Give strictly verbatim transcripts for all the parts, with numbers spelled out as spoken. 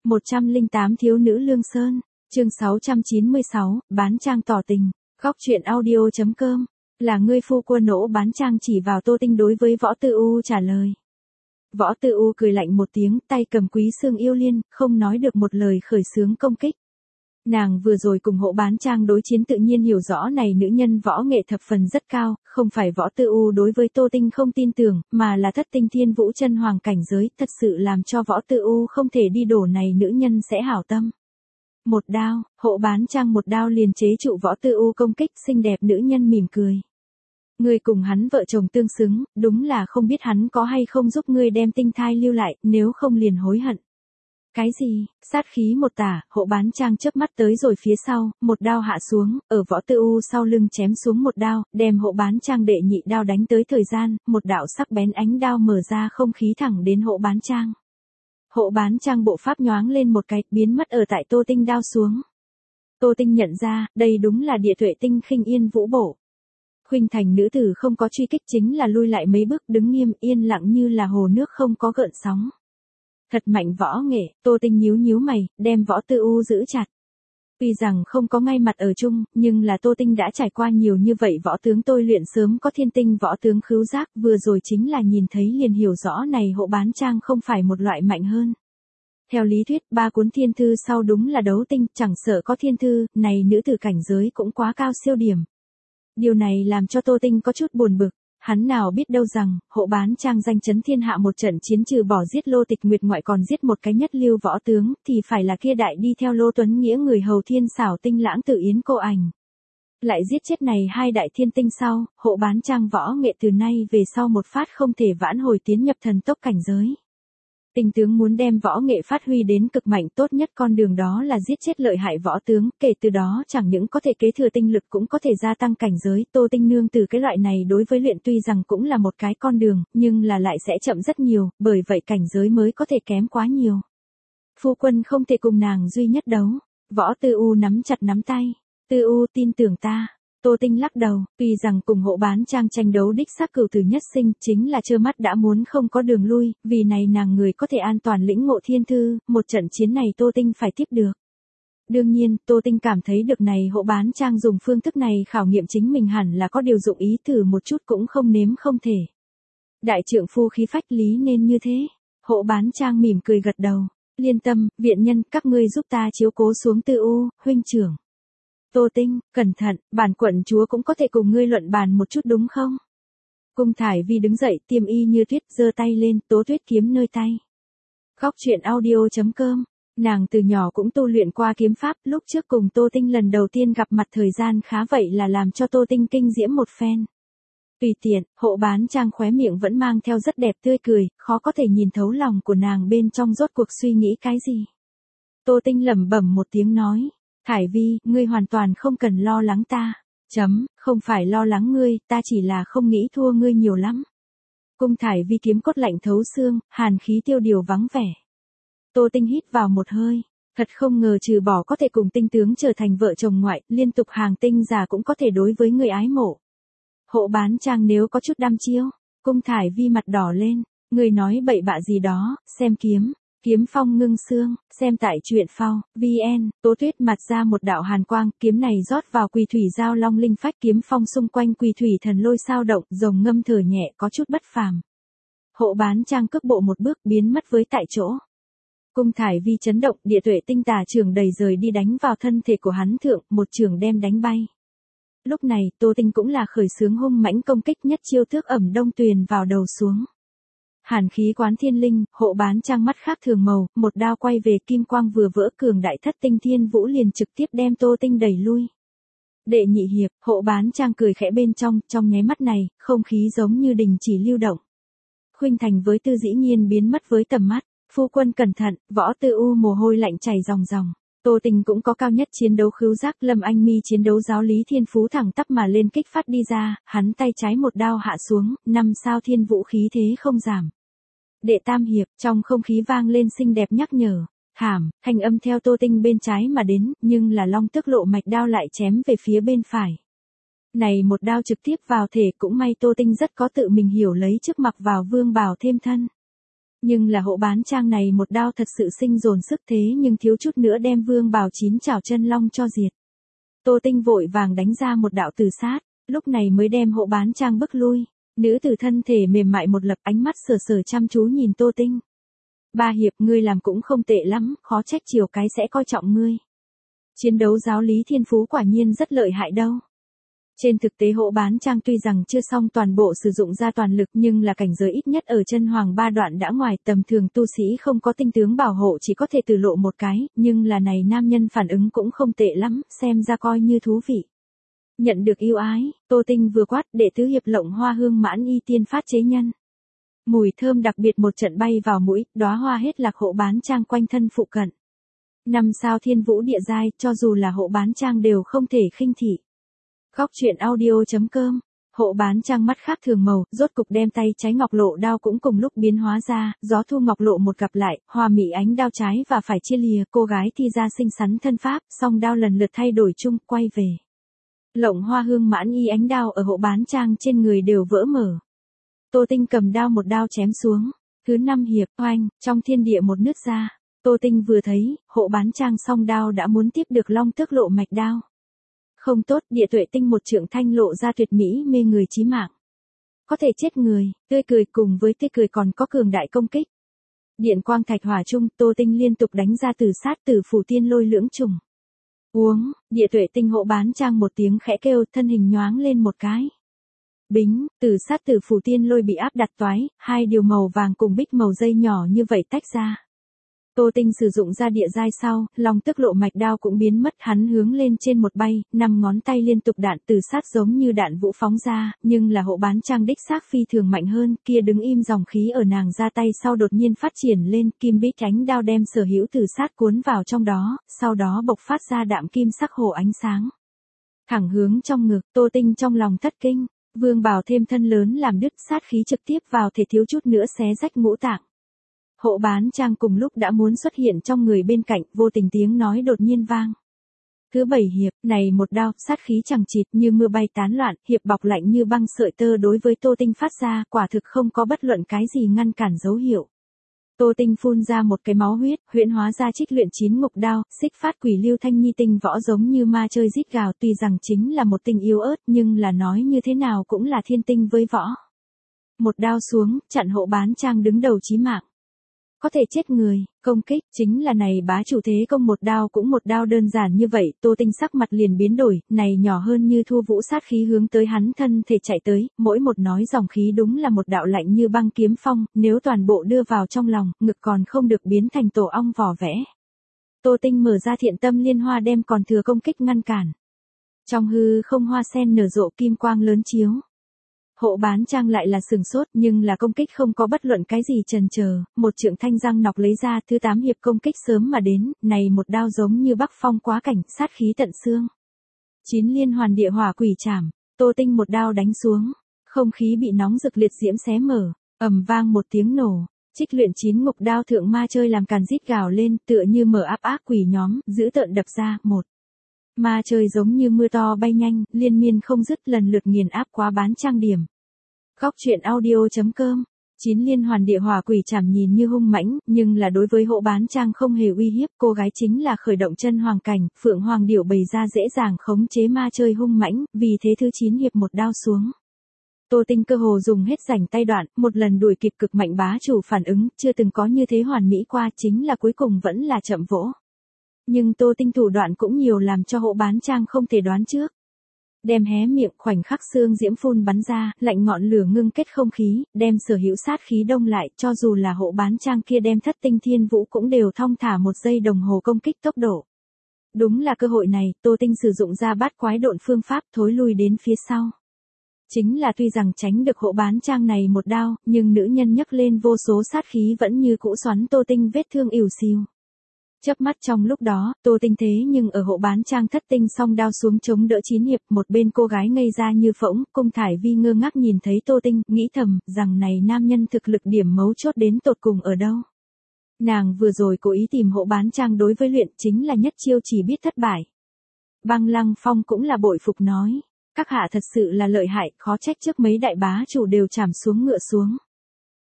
một trăm lẻ tám Thiếu nữ Lương Sơn, chương sáu trăm chín mươi sáu, bán trang tỏ tình, góc truyện audio chấm com, là ngươi phu quân nỗ bán trang chỉ vào Tô Tinh đối với Võ Tư U trả lời. Võ Tư U cười lạnh một tiếng, tay cầm Quý Xương Yêu Liên, không nói được một lời khởi xướng công kích. Nàng vừa rồi cùng Hộ Bán Trang đối chiến tự nhiên hiểu rõ này nữ nhân võ nghệ thập phần rất cao, không phải Võ Tư U đối với Tô Tinh không tin tưởng, mà là thất tinh thiên vũ chân hoàng cảnh giới, thật sự làm cho Võ Tư U không thể đi đổ này nữ nhân sẽ hảo tâm. Một đao, Hộ Bán Trang một đao liền chế trụ Võ Tư U công kích, xinh đẹp nữ nhân mỉm cười. Ngươi cùng hắn vợ chồng tương xứng, đúng là không biết hắn có hay không giúp ngươi đem tinh thai lưu lại, nếu không liền hối hận. Cái gì? Sát khí một tả, Hộ Bán Trang chớp mắt tới rồi phía sau, một đao hạ xuống, ở Võ Tư U sau lưng chém xuống một đao, đem Hộ Bán Trang đệ nhị đao đánh tới thời gian, một đạo sắc bén ánh đao mở ra không khí thẳng đến Hộ Bán Trang. Hộ Bán Trang bộ pháp nhoáng lên một cái, biến mất ở tại Tô Tinh đao xuống. Tô Tinh nhận ra, đây đúng là địa tuệ tinh khinh yên vũ bổ. Khuynh Thành nữ tử không có truy kích, chính là lui lại mấy bước, đứng nghiêm yên lặng như là hồ nước không có gợn sóng. Thật mạnh võ nghệ, Tô Tinh nhíu nhíu mày, đem Võ Tư U giữ chặt. Tuy rằng không có ngay mặt ở chung, nhưng là Tô Tinh đã trải qua nhiều như vậy võ tướng tôi luyện sớm có thiên tinh võ tướng khứu giác, vừa rồi chính là nhìn thấy liền hiểu rõ này Hộ Bán Trang không phải một loại mạnh hơn. Theo lý thuyết, ba cuốn thiên thư sau đúng là đấu tinh, chẳng sợ có thiên thư, này nữ tử cảnh giới cũng quá cao siêu điểm. Điều này làm cho Tô Tinh có chút buồn bực. Hắn nào biết đâu rằng, Hộ Bán Trang danh chấn thiên hạ một trận chiến trừ bỏ giết Lô Tịch Nguyệt ngoại còn giết một cái nhất lưu võ tướng, thì phải là kia đại đi theo Lô Tuấn Nghĩa người hầu thiên xảo tinh lãng Tử Yến Cô Ảnh. Lại giết chết này hai đại thiên tinh sau, Hộ Bán Trang võ nghệ từ nay về sau một phát không thể vãn hồi tiến nhập thần tốc cảnh giới. Tinh tướng muốn đem võ nghệ phát huy đến cực mạnh, tốt nhất con đường đó là giết chết lợi hại võ tướng, kể từ đó chẳng những có thể kế thừa tinh lực cũng có thể gia tăng cảnh giới. Tô Tinh nương từ cái loại này đối với luyện tuy rằng cũng là một cái con đường, nhưng là lại sẽ chậm rất nhiều, bởi vậy cảnh giới mới có thể kém quá nhiều. Phu quân không thể cùng nàng duy nhất đấu. Võ Tư U nắm chặt nắm tay. Tư U tin tưởng ta. Tô Tinh lắc đầu, tuy rằng cùng Hộ Bán Trang tranh đấu đích xác cửu tử nhất sinh, chính là trơ mắt đã muốn không có đường lui, vì này nàng người có thể an toàn lĩnh ngộ thiên thư, một trận chiến này Tô Tinh phải tiếp được. Đương nhiên, Tô Tinh cảm thấy được này Hộ Bán Trang dùng phương thức này khảo nghiệm chính mình hẳn là có điều dụng ý, thử một chút cũng không nếm không thể. Đại trượng phu khí phách lý nên như thế. Hộ Bán Trang mỉm cười gật đầu. Liên tâm, viện nhân, các ngươi giúp ta chiếu cố xuống Tư U, huynh trưởng. Tô Tinh, cẩn thận, bản quận chúa cũng có thể cùng ngươi luận bàn một chút đúng không? Cung Thải Vi đứng dậy, tiêm y như tuyết, giơ tay lên, tố tuyết kiếm nơi tay. Góc truyện audio chấm com, nàng từ nhỏ cũng tu luyện qua kiếm pháp, lúc trước cùng Tô Tinh lần đầu tiên gặp mặt thời gian khá vậy là làm cho Tô Tinh kinh diễm một phen. Tùy tiện, Hộ Bán Trang khóe miệng vẫn mang theo rất đẹp tươi cười, khó có thể nhìn thấu lòng của nàng bên trong rốt cuộc suy nghĩ cái gì. Tô Tinh lẩm bẩm một tiếng nói. Thải Vi, ngươi hoàn toàn không cần lo lắng ta. Chấm, không phải lo lắng ngươi, ta chỉ là không nghĩ thua ngươi nhiều lắm. Cung Thải Vi kiếm cốt lạnh thấu xương, hàn khí tiêu điều vắng vẻ. Tô Tinh hít vào một hơi, thật không ngờ trừ bỏ có thể cùng tinh tướng trở thành vợ chồng ngoại, liên tục hàng tinh già cũng có thể đối với người ái mộ. Hộ Bán Trang nếu có chút đăm chiêu, Cung Thải Vi mặt đỏ lên, người nói bậy bạ gì đó, xem kiếm. Kiếm phong ngưng xương, xem tại truyện phao, vn, Tố Tuyết mặt ra một đạo hàn quang, kiếm này rót vào Quỳ Thủy Giao Long linh phách, kiếm phong xung quanh Quỳ Thủy Thần lôi sao động, rồng ngâm thở nhẹ có chút bất phàm. Hộ Bán Trang cước bộ một bước biến mất với tại chỗ. Cung Thải Vi chấn động, địa tuệ tinh tà trường đầy rời đi đánh vào thân thể của hắn thượng, một trường đem đánh bay. Lúc này, Tô Tinh cũng là khởi xướng hung mãnh công kích, nhất chiêu thước ẩm đông tuyền vào đầu xuống. Hàn khí quán thiên linh, Hộ Bán Trang mắt khác thường màu, một đao quay về, kim quang vừa vỡ, cường đại thất tinh thiên vũ liền trực tiếp đem Tô Tinh đẩy lui. Đệ nhị hiệp, Hộ Bán Trang cười khẽ bên trong, trong nháy mắt này, không khí giống như đình chỉ lưu động. Khuynh Thành với Tư dĩ nhiên biến mất với tầm mắt, phu quân cẩn thận, Võ Tư U mồ hôi lạnh chảy ròng ròng. Tô Tinh cũng có cao nhất chiến đấu khứu giác, Lâm Anh Mi chiến đấu giáo lý thiên phú thẳng tắp mà lên kích phát đi ra, hắn tay trái một đao hạ xuống, năm sao thiên vũ khí thế không giảm. Đệ tam hiệp, trong không khí vang lên xinh đẹp nhắc nhở, thảm, thanh âm theo Tô Tinh bên trái mà đến, nhưng là long tức lộ mạch đao lại chém về phía bên phải. Này một đao trực tiếp vào thể, cũng may Tô Tinh rất có tự mình hiểu lấy trước mặc vào vương bào thêm thân. Nhưng là hộ bán trang này một đao thật sự sinh dồn sức thế nhưng thiếu chút nữa đem Vương Bào Chín chảo chân long cho diệt. Tô Tinh vội vàng đánh ra một đạo tử sát, lúc này mới đem hộ bán trang bức lui. Nữ tử thân thể mềm mại một lập ánh mắt sờ sờ chăm chú nhìn Tô Tinh. Ba hiệp ngươi làm cũng không tệ lắm, khó trách chiều cái sẽ coi trọng ngươi. Chiến đấu giáo lý thiên phú quả nhiên rất lợi hại đâu. Trên thực tế hộ bán trang tuy rằng chưa xong toàn bộ sử dụng ra toàn lực nhưng là cảnh giới ít nhất ở chân hoàng ba đoạn đã ngoài tầm thường tu sĩ không có tinh tướng bảo hộ chỉ có thể từ lộ một cái, nhưng là này nam nhân phản ứng cũng không tệ lắm, xem ra coi như thú vị. Nhận được yêu ái, Tô Tinh vừa quát đệ tứ hiệp Lộng Hoa Hương Mãn Y tiên phát chế nhân. Mùi thơm đặc biệt một trận bay vào mũi, đóa hoa hết lạc hộ bán trang quanh thân phụ cận. Năm sao thiên vũ địa giai, cho dù là hộ bán trang đều không thể khinh thị. Góc truyện audio.com, hộ bán trang mắt khác thường màu, rốt cục đem tay trái ngọc lộ đao cũng cùng lúc biến hóa ra, gió thu ngọc lộ một gặp lại, hoa mỹ ánh đao trái và phải chia lìa, cô gái thi ra xinh xắn thân pháp, song đao lần lượt thay đổi chung, quay về. Lộng Hoa Hương Mãn Y ánh đao ở hộ bán trang trên người đều vỡ mở. Tô Tinh cầm đao một đao chém xuống, thứ năm hiệp, oanh, trong thiên địa một nứt ra. Tô Tinh vừa thấy, hộ bán trang song đao đã muốn tiếp được long tước lộ mạch đao. Không tốt, địa tuệ tinh một trượng thanh lộ ra tuyệt mỹ mê người chí mạng. Có thể chết người, tươi cười cùng với tươi cười còn có cường đại công kích. Điện quang thạch hỏa chung, Tô Tinh liên tục đánh ra tử sát tử phủ tiên lôi lưỡng trùng. Uống, địa tuệ tinh hộ bán trang một tiếng khẽ kêu, thân hình nhoáng lên một cái. Bính, tử sát tử phủ tiên lôi bị áp đặt toái, hai điều màu vàng cùng bích màu dây nhỏ như vậy tách ra. Tô Tinh sử dụng ra địa giai sau, long tức lộ mạch đao cũng biến mất, hắn hướng lên trên một bay, năm ngón tay liên tục đạn tử sát giống như đạn vũ phóng ra, nhưng là hộ bán trang đích xác phi thường mạnh hơn, kia đứng im dòng khí ở nàng ra tay sau đột nhiên phát triển lên, kim bích ánh đao đem sở hữu tử sát cuốn vào trong đó, sau đó bộc phát ra đạm kim sắc hồ ánh sáng. Thẳng hướng trong ngực, Tô Tinh trong lòng thất kinh, Vương Bào thêm thân lớn làm đứt sát khí trực tiếp vào thể thiếu chút nữa xé rách ngũ tạng. Hộ bán trang cùng lúc đã muốn xuất hiện trong người bên cạnh, vô tình tiếng nói đột nhiên vang. Thứ bảy hiệp, này một đao, sát khí chẳng chịt như mưa bay tán loạn, hiệp bọc lạnh như băng sợi tơ đối với Tô Tinh phát ra, quả thực không có bất luận cái gì ngăn cản dấu hiệu. Tô Tinh phun ra một cái máu huyết, huyễn hóa ra trích luyện chín ngục đao, xích phát quỷ lưu thanh nhi tinh võ giống như ma chơi rít gào, tuy rằng chính là một tinh yếu ớt nhưng là nói như thế nào cũng là thiên tinh với võ. Một đao xuống, chặn hộ bán trang đứng đầu chí mạng. Có thể chết người, công kích, chính là này bá chủ thế công một đao cũng một đao đơn giản như vậy, Tô Tinh sắc mặt liền biến đổi, này nhỏ hơn như thu vũ sát khí hướng tới hắn thân thể chạy tới, mỗi một nói dòng khí đúng là một đạo lạnh như băng kiếm phong, nếu toàn bộ đưa vào trong lòng, ngực còn không được biến thành tổ ong vỏ vẽ. Tô Tinh mở ra thiện tâm liên hoa đem còn thừa công kích ngăn cản. Trong hư không hoa sen nở rộ kim quang lớn chiếu. Hộ bán trang lại là sừng sốt nhưng là công kích không có bất luận cái gì chần chờ, một trượng thanh răng nọc lấy ra, thứ tám hiệp công kích sớm mà đến, này một đao giống như bắc phong quá cảnh, sát khí tận xương. Chín liên hoàn địa hỏa quỷ trảm, Tô Tinh một đao đánh xuống, không khí bị nóng rực liệt diễm xé mở, ầm vang một tiếng nổ, trích luyện chín ngục đao thượng ma chơi làm càn rít gào lên, tựa như mở áp ác quỷ nhóm, giữ tợn đập ra, một. Ma trời giống như mưa to bay nhanh, liên miên không dứt lần lượt nghiền áp quá bán trang điểm. Góc truyện audio.com, chín liên hoàn địa hỏa quỷ chảm nhìn như hung mãnh, nhưng là đối với hộ bán trang không hề uy hiếp, cô gái chính là khởi động chân hoàng cảnh, phượng hoàng điểu bày ra dễ dàng khống chế ma chơi hung mãnh, vì thế thứ chín hiệp một đao xuống. Tô Tinh cơ hồ dùng hết rảnh tay đoạn, một lần đuổi kịp cực mạnh bá chủ phản ứng, chưa từng có như thế hoàn mỹ qua, chính là cuối cùng vẫn là chậm vỗ. Nhưng Tô Tinh thủ đoạn cũng nhiều làm cho hộ bán trang không thể đoán trước. Đem hé miệng khoảnh khắc xương diễm phun bắn ra, lạnh ngọn lửa ngưng kết không khí, đem sở hữu sát khí đông lại, cho dù là hộ bán trang kia đem thất tinh thiên vũ cũng đều thong thả một giây đồng hồ công kích tốc độ. Đúng là cơ hội này, Tô Tinh sử dụng ra bát quái độn phương pháp thối lui đến phía sau. Chính là tuy rằng tránh được hộ bán trang này một đao, nhưng nữ nhân nhấc lên vô số sát khí vẫn như cũ xoắn Tô Tinh vết thương ỉu xìu. Chớp mắt trong lúc đó, Tô Tinh thế nhưng ở hộ bán trang thất tinh song đao xuống chống đỡ chín hiệp, một bên cô gái ngây ra như phỗng, Cung Thải Vi ngơ ngác nhìn thấy Tô Tinh, nghĩ thầm, rằng này nam nhân thực lực điểm mấu chốt đến tột cùng ở đâu. Nàng vừa rồi cố ý tìm hộ bán trang đối với luyện chính là nhất chiêu chỉ biết thất bại. Băng Lăng Phong cũng là bội phục nói, các hạ thật sự là lợi hại, khó trách trước mấy đại bá chủ đều trảm xuống ngựa xuống.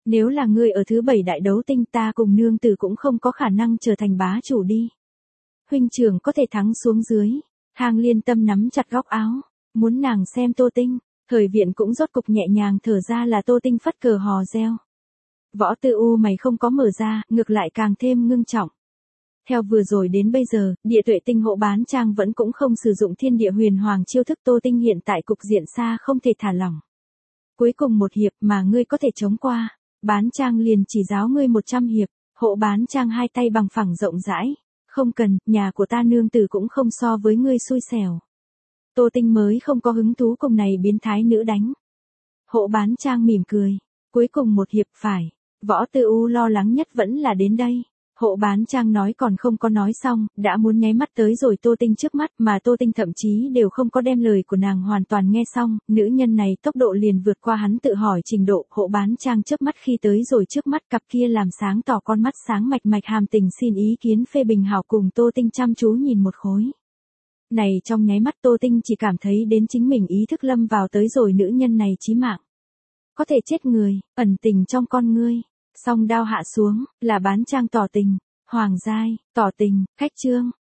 Nếu là ngươi ở thứ bảy đại đấu tinh ta cùng nương tử cũng không có khả năng trở thành bá chủ đi. Huynh trưởng có thể thắng xuống dưới. Thang Liên Tâm nắm chặt góc áo, muốn nàng xem Tô Tinh. Thời viện cũng rốt cục nhẹ nhàng thở ra là Tô Tinh phất cờ hò reo. Võ Tư U mày không có mở ra, ngược lại càng thêm ngưng trọng. Theo vừa rồi đến bây giờ, địa tuệ tinh hộ bán trang vẫn cũng không sử dụng thiên địa huyền hoàng chiêu thức. Tô Tinh hiện tại cục diện xa không thể thả lỏng. Cuối cùng một hiệp mà ngươi có thể chống qua, bán trang liền chỉ giáo ngươi một trăm hiệp. Hộ bán trang hai tay bằng phẳng rộng rãi. Không cần, nhà của ta nương tử cũng không so với ngươi xui xẻo. Tô Tinh mới không có hứng thú cùng này biến thái nữ đánh. Hộ bán trang mỉm cười. Cuối cùng một hiệp phải. Võ Tư U lo lắng nhất vẫn là đến đây. Hộ bán trang nói còn không có nói xong, đã muốn nháy mắt tới rồi Tô Tinh trước mắt mà Tô Tinh thậm chí đều không có đem lời của nàng hoàn toàn nghe xong. Nữ nhân này tốc độ liền vượt qua hắn tự hỏi trình độ. Hộ bán trang chớp mắt khi tới rồi trước mắt cặp kia làm sáng tỏ con mắt sáng mạch mạch hàm tình xin ý kiến phê bình hảo cùng Tô Tinh chăm chú nhìn một khối. Này trong nháy mắt Tô Tinh chỉ cảm thấy đến chính mình ý thức lâm vào tới rồi nữ nhân này chí mạng. Có thể chết người, ẩn tình trong con ngươi. Song đao hạ xuống, là bán trang tỏ tình. Hoàng giai, tỏ tình, khách trương.